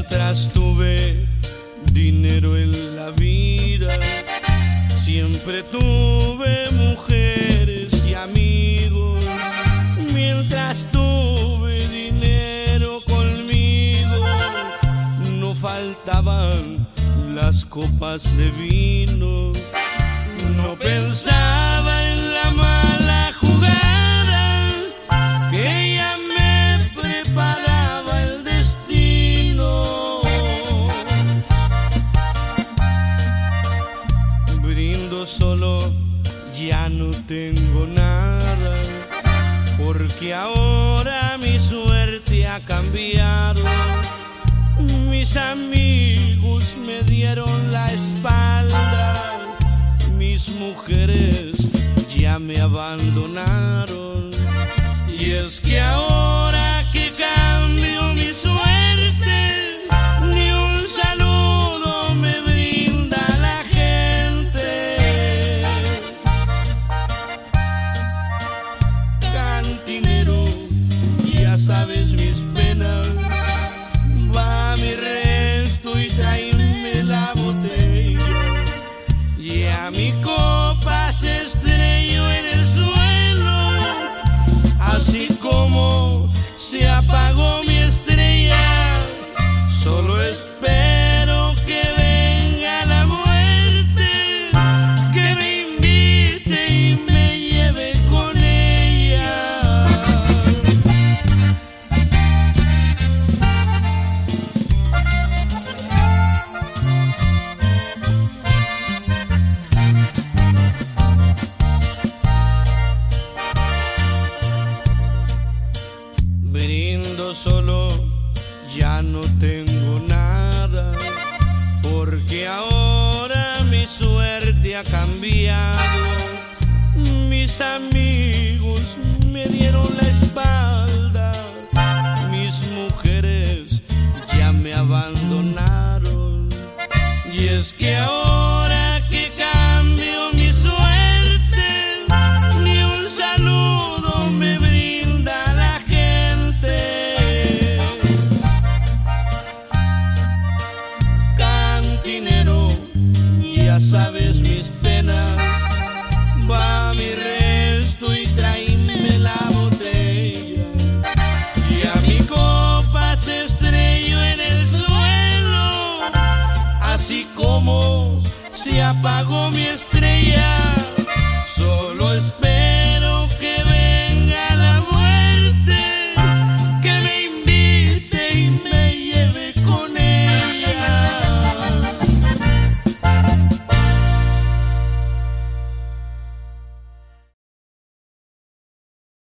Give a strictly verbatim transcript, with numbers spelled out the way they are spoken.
Mientras tuve dinero en la vida, siempre tuve mujeres y amigos. Mientras tuve dinero conmigo, no faltaban las copas de vino. No pensaba en la mala jugada que ella me preparaba el destino. Brindo solo, ya no tengo nada, porque ahora mi suerte ha cambiado. Mis amigos me dieron la espalda, mis mujeres ya me abandonaron. Y es que ahora que cambio mi suerte, ni un saludo me brinda la gente. Cantinero, ya sabes mis penas, va mi resto y tráeme la botella. Ya mi copa se estrelló en el suelo, así como se apagó mi estrella. Solo espero que venga la muerte, que me invite y me lleve con ella. Brindo solo, ya no tengo nada, porque ahora mi suerte ha cambiado. Mis amigos me dieron la espalda, mis mujeres ya me abandonaron. Y es que ahora que cambio mi suerte, ni un saludo me brinda la gente. Cantinero, ya sabes mis penas, va mi resto y tráeme la botella. Ya mi copa se estrelló en el suelo, así como se apagó mi estrella.